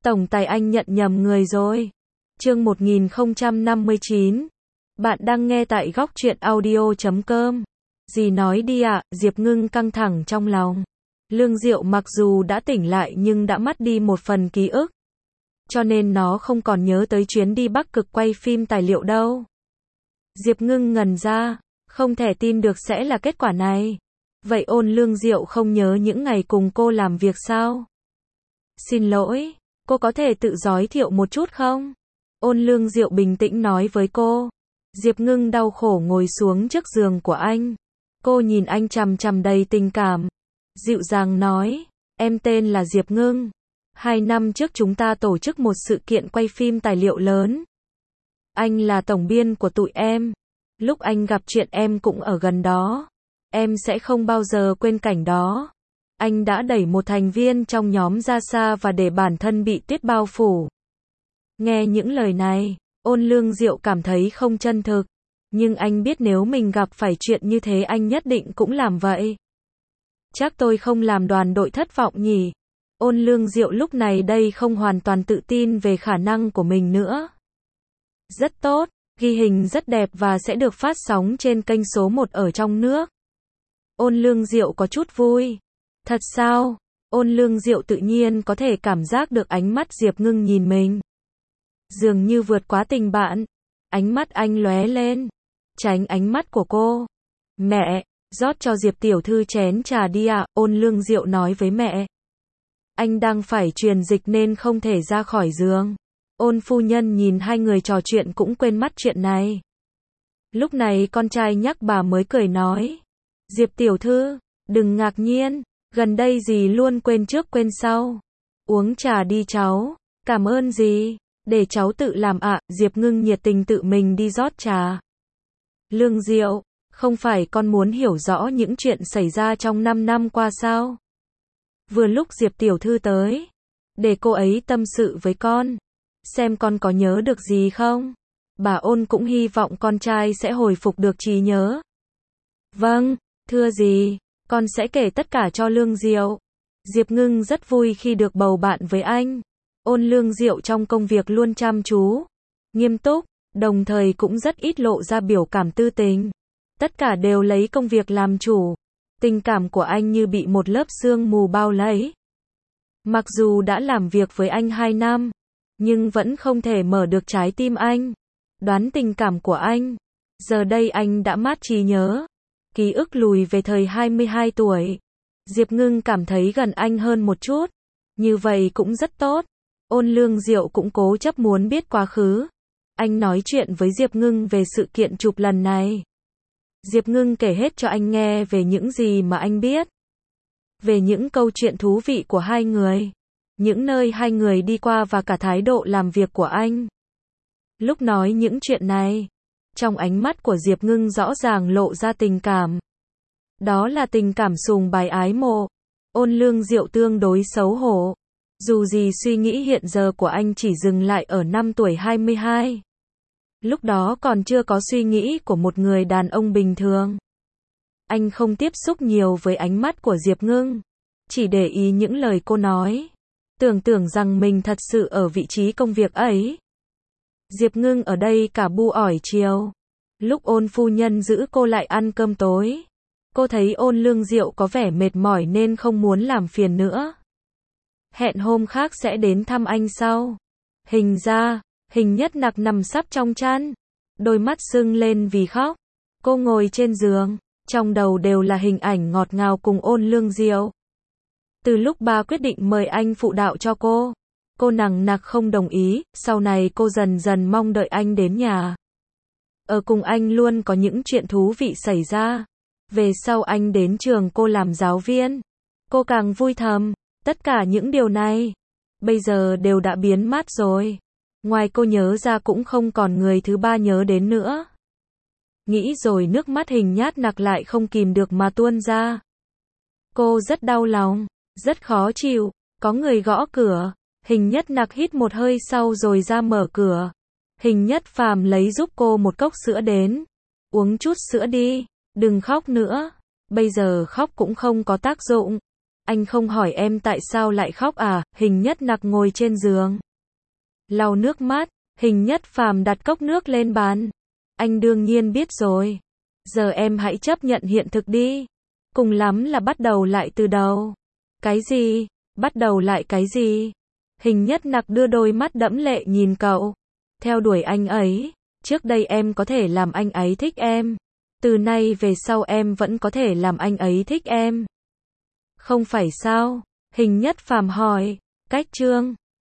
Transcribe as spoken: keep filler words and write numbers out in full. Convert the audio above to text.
Tổng tài anh nhận nhầm người rồi. Chương một nghìn không trăm năm mươi chín. Bạn đang nghe tại góc truyện audio chấm com. Dì nói đi ạ, Diệp Ngưng căng thẳng trong lòng. Lương Diệu mặc dù đã tỉnh lại nhưng đã mất đi một phần ký ức. Cho nên nó không còn nhớ tới chuyến đi Bắc Cực quay phim tài liệu đâu. Diệp Ngưng ngần ra, không thể tin được sẽ là kết quả này. Vậy Ôn Lương Diệu không nhớ những ngày cùng cô làm việc sao? Xin lỗi, cô có thể tự giới thiệu một chút không? Ôn Lương Diệu bình tĩnh nói với cô. Diệp Ngưng đau khổ ngồi xuống trước giường của anh. Cô nhìn anh chằm chằm đầy tình cảm. Dịu dàng nói, em tên là Diệp Ngưng. Hai năm trước chúng ta tổ chức một sự kiện quay phim tài liệu lớn. Anh là tổng biên của tụi em. Lúc anh gặp chuyện em cũng ở gần đó. Em sẽ không bao giờ quên cảnh đó. Anh đã đẩy một thành viên trong nhóm ra xa và để bản thân bị tuyết bao phủ. Nghe những lời này, Ôn Lương Diệu cảm thấy không chân thực. Nhưng anh biết nếu mình gặp phải chuyện như thế anh nhất định cũng làm vậy. Chắc tôi không làm đoàn đội thất vọng nhỉ? Ôn Lương Diệu lúc này đây không hoàn toàn tự tin về khả năng của mình nữa. Rất tốt, ghi hình rất đẹp và sẽ được phát sóng trên kênh số một ở trong nước. Ôn Lương Diệu có chút vui. Thật sao? Ôn Lương Diệu tự nhiên có thể cảm giác được ánh mắt Diệp Ngưng nhìn mình. Dường như vượt quá tình bạn. Ánh mắt anh lóe lên. Tránh ánh mắt của cô. Mẹ, rót cho Diệp tiểu thư chén trà đi ạ, Ôn Lương Diệu nói với mẹ. Anh đang phải truyền dịch nên không thể ra khỏi giường. Ôn phu nhân nhìn hai người trò chuyện cũng quên mất chuyện này. Lúc này con trai nhắc bà mới cười nói. Diệp tiểu thư, đừng ngạc nhiên, gần đây dì luôn quên trước quên sau. Uống trà đi cháu, cảm ơn dì, để cháu tự làm ạ, Diệp Ngưng nhiệt tình tự mình đi rót trà. Lương Diệu, không phải con muốn hiểu rõ những chuyện xảy ra trong năm năm qua sao? Vừa lúc Diệp tiểu thư tới, để cô ấy tâm sự với con, xem con có nhớ được gì không? Bà Ôn cũng hy vọng con trai sẽ hồi phục được trí nhớ. Vâng, thưa dì, con sẽ kể tất cả cho Lương Diệu. Diệp Ngưng rất vui khi được bầu bạn với anh. Ôn Lương Diệu trong công việc luôn chăm chú, nghiêm túc, đồng thời cũng rất ít lộ ra biểu cảm tư tình. Tất cả đều lấy công việc làm chủ. Tình cảm của anh như bị một lớp sương mù bao lấy. Mặc dù đã làm việc với anh hai năm, nhưng vẫn không thể mở được trái tim anh. Đoán tình cảm của anh. Giờ đây anh đã mất trí nhớ. Ký ức lùi về thời hai mươi hai tuổi. Diệp Ngưng cảm thấy gần anh hơn một chút. Như vậy cũng rất tốt. Ôn Lương Diệu cũng cố chấp muốn biết quá khứ. Anh nói chuyện với Diệp Ngưng về sự kiện chụp lần này. Diệp Ngưng kể hết cho anh nghe về những gì mà anh biết. Về những câu chuyện thú vị của hai người. Những nơi hai người đi qua và cả thái độ làm việc của anh. Lúc nói những chuyện này, trong ánh mắt của Diệp Ngưng rõ ràng lộ ra tình cảm. Đó là tình cảm sùng bái ái mộ. Ôn Lương Diệu tương đối xấu hổ. Dù gì suy nghĩ hiện giờ của anh chỉ dừng lại ở năm tuổi hai mươi hai. Lúc đó còn chưa có suy nghĩ của một người đàn ông bình thường. Anh không tiếp xúc nhiều với ánh mắt của Diệp Ngưng. Chỉ để ý những lời cô nói. Tưởng tưởng rằng mình thật sự ở vị trí công việc ấy. Diệp Ngưng ở đây cả bu ỏi chiều. Lúc Ôn phu nhân giữ cô lại ăn cơm tối. Cô thấy Ôn Lương Diệu có vẻ mệt mỏi nên không muốn làm phiền nữa. Hẹn hôm khác sẽ đến thăm anh sau. Hình ra, Hình Nhất Nặc nằm sắp trong chăn. Đôi mắt sưng lên vì khóc. Cô ngồi trên giường. Trong đầu đều là hình ảnh ngọt ngào cùng Ôn Lương Diệu. Từ lúc ba quyết định mời anh phụ đạo cho cô. Cô nằng nặc không đồng ý. Sau này cô dần dần mong đợi anh đến nhà. Ở cùng anh luôn có những chuyện thú vị xảy ra. Về sau anh đến trường cô làm giáo viên. Cô càng vui thầm. Tất cả những điều này, bây giờ đều đã biến mất rồi. Ngoài cô nhớ ra cũng không còn người thứ ba nhớ đến nữa. Nghĩ rồi nước mắt Hình Nhát Nặc lại không kìm được mà tuôn ra. Cô rất đau lòng, rất khó chịu. Có người gõ cửa. Hình Nhất Nặc hít một hơi sau rồi ra mở cửa. Hình Nhất Phàm lấy giúp cô một cốc sữa đến. Uống chút sữa đi, đừng khóc nữa. Bây giờ khóc cũng không có tác dụng. Anh không hỏi em tại sao lại khóc à? Hình Nhất Nặc ngồi trên giường, lau nước mắt. Hình Nhất Phàm đặt cốc nước lên bàn. Anh đương nhiên biết rồi. Giờ em hãy chấp nhận hiện thực đi. Cùng lắm là bắt đầu lại từ đầu. Cái gì? Bắt đầu lại cái gì? Hình Nhất Nặc đưa đôi mắt đẫm lệ nhìn cậu. Theo đuổi anh ấy. Trước đây em có thể làm anh ấy thích em. Từ nay về sau em vẫn có thể làm anh ấy thích em. Không phải sao? Hình Nhất Phàm hỏi. Cách chương